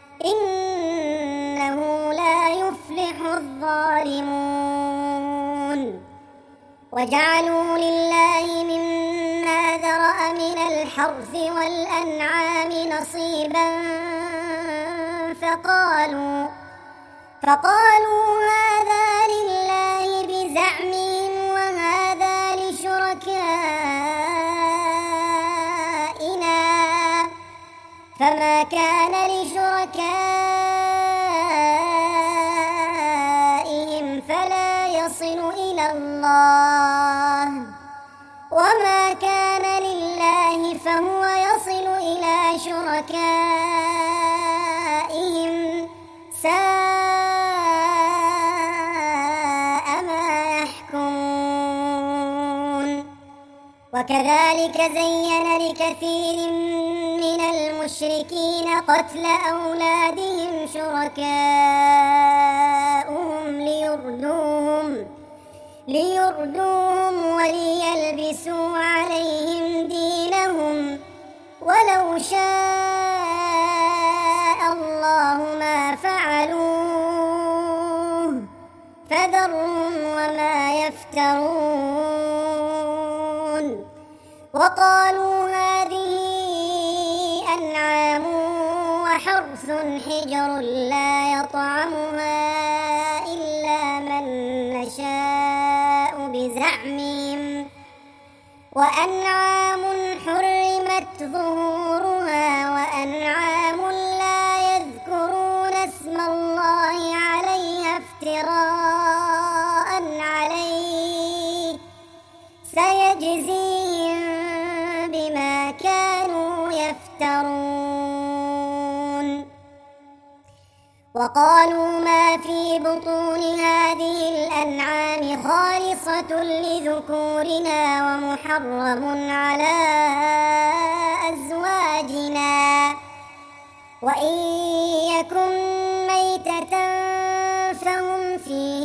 إنه لا يفلح الظالمون وجعلوا لله مما ذرأ من الحرث والأنعام نصيبا فقالوا فقالوا هذا لله بزعمهم وهذا لشركائنا فما كان لشركائهم فلا يصل إلى الله وما كان لله فهو يصل إلى شركائهم ساء ما يحكمون وكذلك زين لكثير من المشركين قتل أولادهم شركاؤهم ليردوهم ليردوهم وليلبسوا عليهم دينهم ولو شاء الله ما فعلوه فذرهم وما يفترون وقالوا هذه أنعام وحرث حجر لا يطعمها إلا من نشاء بزعمهم وأنعام حرمت ظهورها وأنعام لا يذكرون اسم الله عليها افتراء عليه سيجزيهم بما كانوا يفترون وقالوا ما في بطون هذه الأنعام خالصة لذكورنا ومحرم على أزواجنا وإن يكن ميتة فهم فيه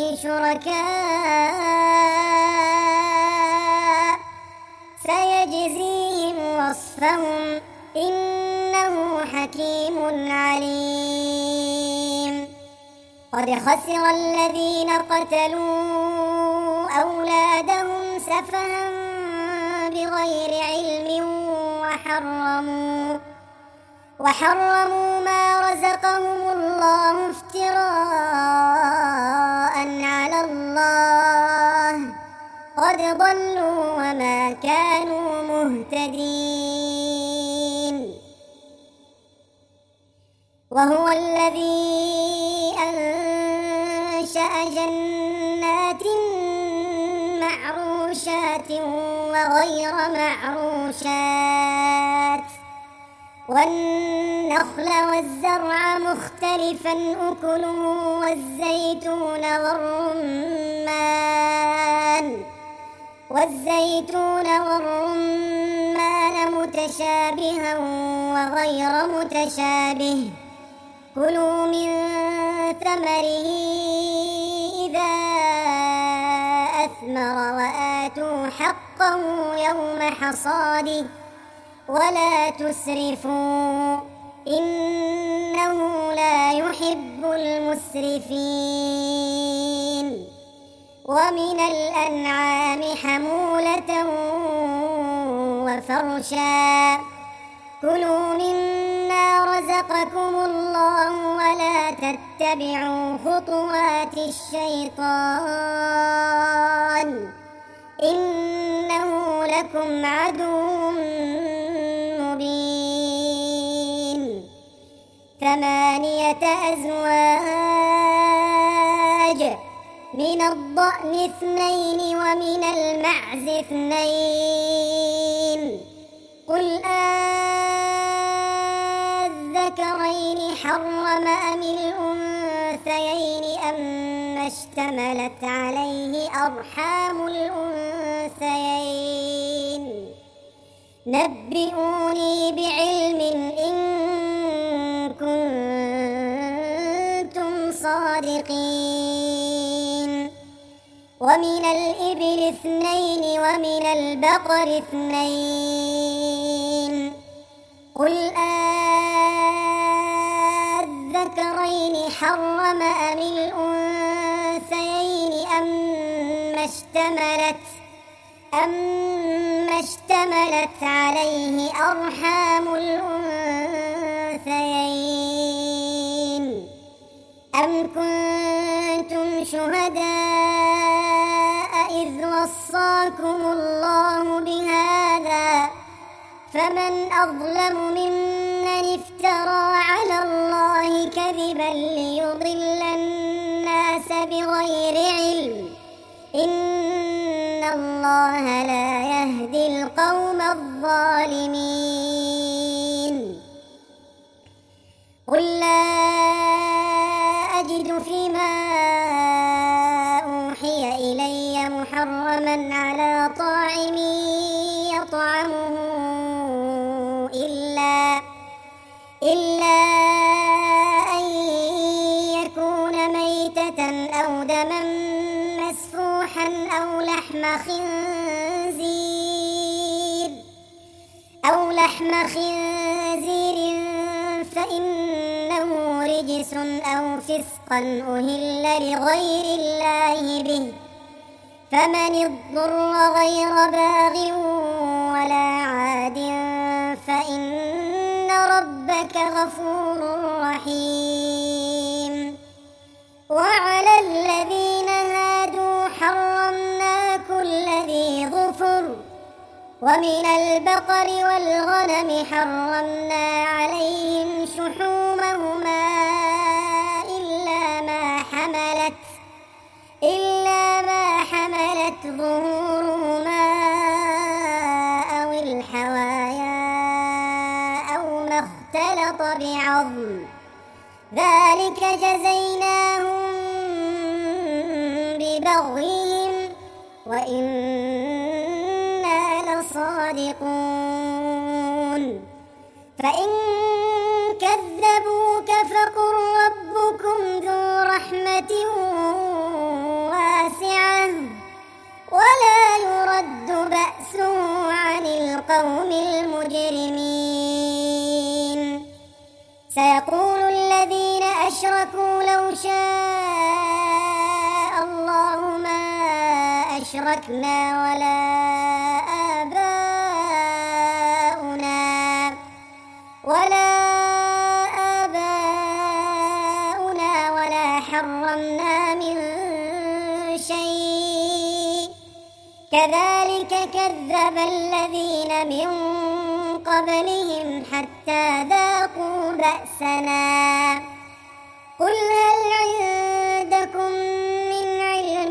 شركاء سيجزيهم وصفهم إنه حكيم عليم قد خسر الذين قتلوا أولادهم سفها بغير علم وحرموا وحرموا ما رزقهم الله افتراء على الله قد ضلوا وما كانوا مهتدين وهو الذي أنشأ جنات معروشات وغير معروشات والنخل والزرع مختلفا أكله والزيتون والرمان والزيتون والرمان متشابها وغير متشابه كلوا من ثمره إذا أثمر وآتوا حقه يوم حصاده ولا تسرفوا إنه لا يحب المسرفين ومن الأنعام حمولة وفرشا كلوا مما رزقكم الله ولا تتبعوا خطوات الشيطان إنه لكم عدو مبين ثمانية أزواج من الضأن اثنين ومن المعز اثنين قل أذكرين حرم أم الأنثيين أما اشتملت عليه أرحام الأنثيين نبئوني بعلم إن كنتم صادقين ومن الإبل اثنين ومن البقر اثنين قل أذكرين حرم أم الأنثيين أما اشتملت أما اشتملت عليه أرحام الأنثيين أم كنتم شهداء إذ وصاكم الله بهذا فمن أظلم ممن افترى على الله كذبا ليضل الناس بغير علم إن الله لا يهدي القوم الظالمين قل لا أجد فيما أوحي إلي محرما على طاعم يطعمه إلا إلا أن يكون ميتة أو دما مسفوحا أو لحم خنزير أو لحم خنزير فإنه رجس أو فسقا أهل لغير الله به فمن اضطر غير باغ ولا عاد فإن ربك غفور رحيم وعلى الذين هادوا حرمنا كل ذي ظفر ومن البقر والغنم حرمنا عليهم شحومهما إلا ما حملت إلا ما حملت ظهورهما أو الحوايا أو ما اختلط بعظم ذلك جزيناهم ببغيهم وإنا لصادقون فإن كذبوك فقل ربكم ذو رحمة واسعة ولا يرد بأسه عن القوم المجرمين سيقول الذين أشركوا لو شاء الله ما أشركنا ولا آباؤنا ولا آباؤنا ولا حرمنا من شيء كذلك كذب الذين من قبلهم حتى ذاقوا بأسنا قل هل عندكم من علم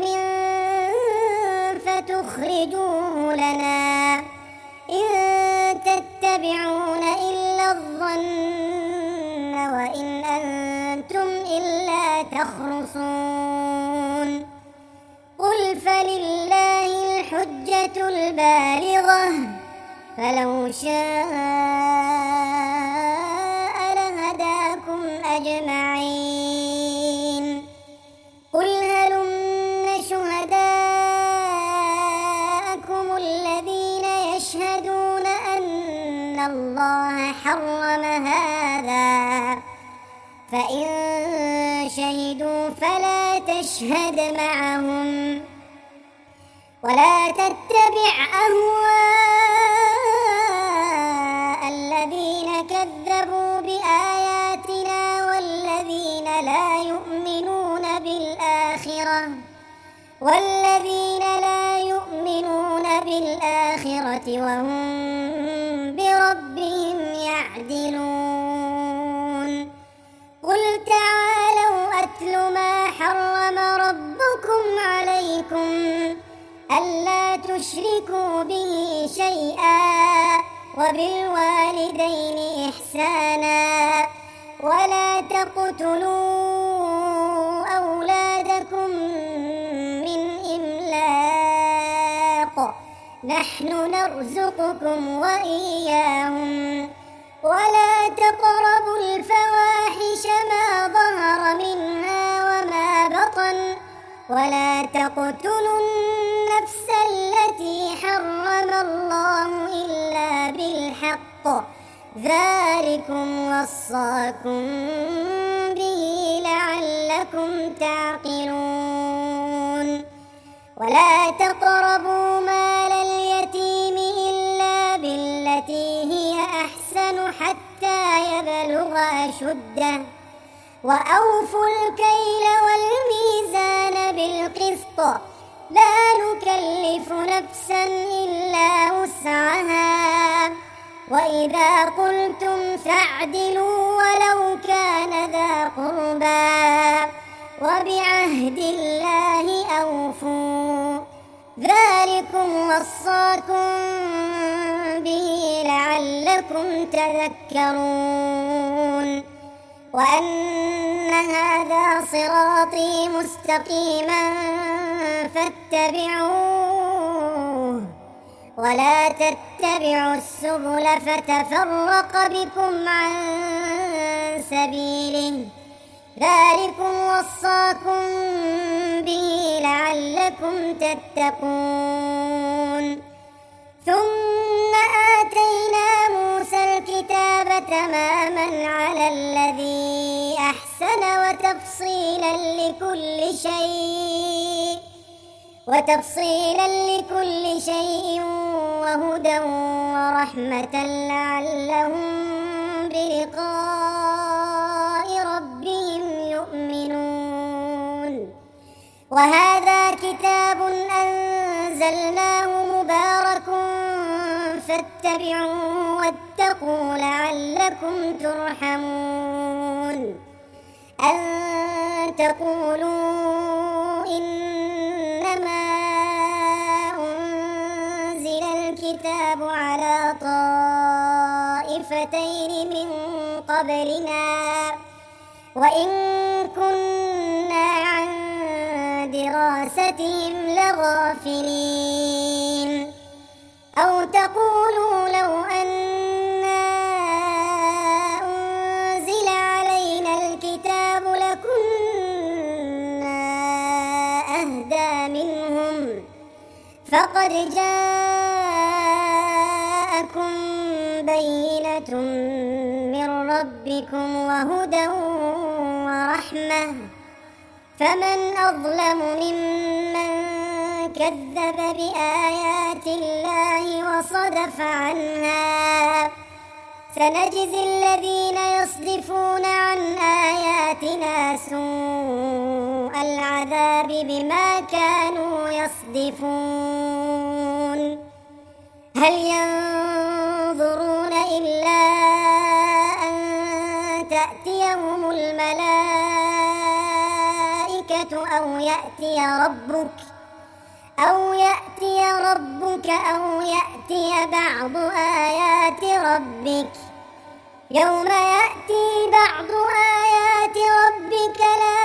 فتخرجوه لنا إن تتبعون إلا الظن وإن أنتم إلا تخرصون قل فلله الحجة البالغة فلو شاء لهداكم أجمعين قل هلم شهداءكم الذين يشهدون أن الله حرم هذا فإن شهدوا فلا تشهد معهم ولا تتبع أهواءهم الذين كذبوا بآياتنا والذين لا يؤمنون بالآخرة والذين لا يؤمنون بالآخرة وهم بربهم يعدلون قل تعالوا أتل ما حرم ربكم عليكم ألا تشركوا به شيئا وبالوالدين إحسانا ولا تقتلوا أولادكم من إملاق نحن نرزقكم وإياهم ولا تقربوا الفواحش ما ظهر منها وما بطن ولا تقتلوا النفس التي حرم الله إلا بالحق ذلكم وصاكم به لعلكم تعقلون ولا تقربوا مال اليتيم إلا بالتي هي أحسن حتى يبلغ أشده وأوفوا الكيل والميزان بالقسط لا نكلف نفسا إلا وسعها وإذا قلتم فاعدلوا ولو كان ذا قربى وبعهد الله أوفوا ذلكم وصاكم به لعلكم تذكرون وأن هذا صراطي مستقيما فاتبعوه ولا تتبعوا السبل فتفرق بكم عن سبيله ذلكم وصاكم به لعلكم تتقون ثم آتينا موسى الكتاب تماما على الذي أحسن وتفصيلا لكل شيء وتفصيلا لكل شيء وهدى ورحمة لعلهم بلقاء ربهم يؤمنون وهذا كتاب أنزلناه مبارك فاتبعوه واتقوا لعلكم ترحمون أن تقولوا إنما أنزل الكتاب على طائفتين من قبلنا وإن كنا عن دراستهم لغافلين أو تقولوا لو أنا أنزل علينا الكتاب لكنا أهدى منهم فقد جاءكم بينة من ربكم وهدى ورحمة فمن أظلم ممن كذب بآيات الله وصدف عنها سنجزي الذين يصدفون عن آياتنا سوء العذاب بما كانوا يصدفون هل ينظرون إلا أن تأتيهم الملائكة أو يأتي ربك أو يأتي ربك أو يأتي بعض آيات ربك يوم يأتي بعض آيات ربك لا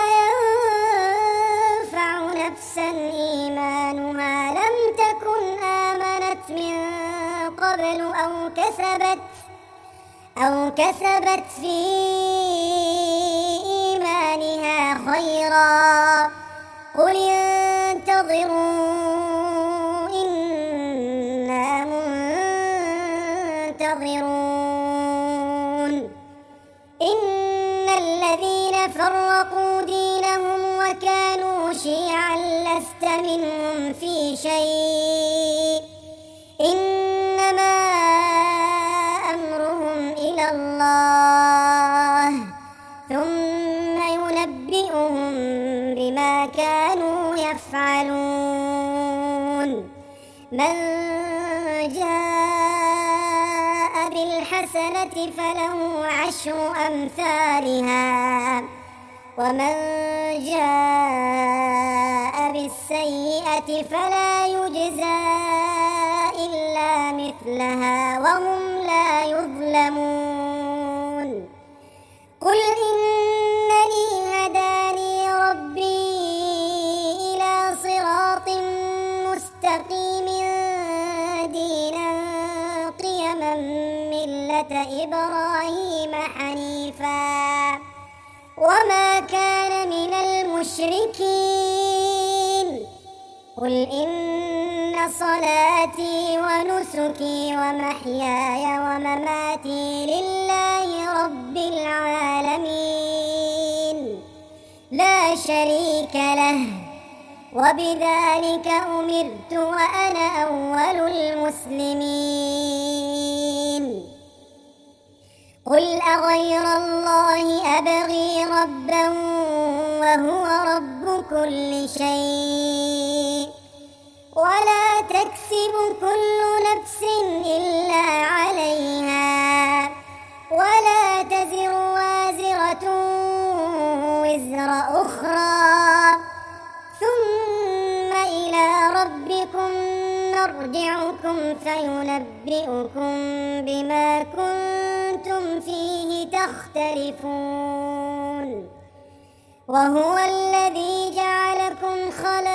ينفع نفسا إيمانها لم تكن آمنت من قبل أو كسبت أو كسبت في إيمانها خيرا قل انتظروا إنا منتظرون إن الذين فرقوا دينهم وكانوا شيعا لست منهم في شيء إنما أمرهم إلى إلى الله ثم ينبئهم بما كانوا يفعلون من جاء بالحسنة فله عشر أمثالها ومن جاء بالسيئة فلا يجزى إلا مثلها وهم لا يظلمون قل إنني هداني ربي إلى صراط مستقيم دينا قيما ملة إبراهيم حنيفا وما كان من المشركين قل إن صلاتي ونسكي ومحياي ومماتي لله رب العالمين لا شريك له وبذلك أمرت وأنا أول المسلمين قل أغير الله أبغي ربا وهو رب كل شيء ولا تكسب كل نفس إلا عليها ولا تزر وازرة وزر أخرى ثم إلى ربكم مرجعكم فينبئكم بما كنتم فيه تختلفون وهو الذي جعلكم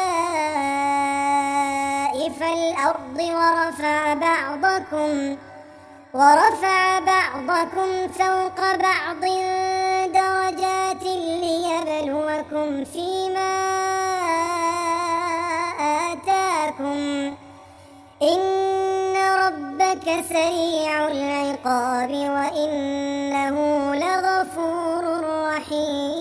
خلائف الأرض ورفع بعضكم ورفع بعضكم فوق بعض درجات ليبلوكم فيما آتاكم إن ربك سريع العقاب وإنه لغفور رحيم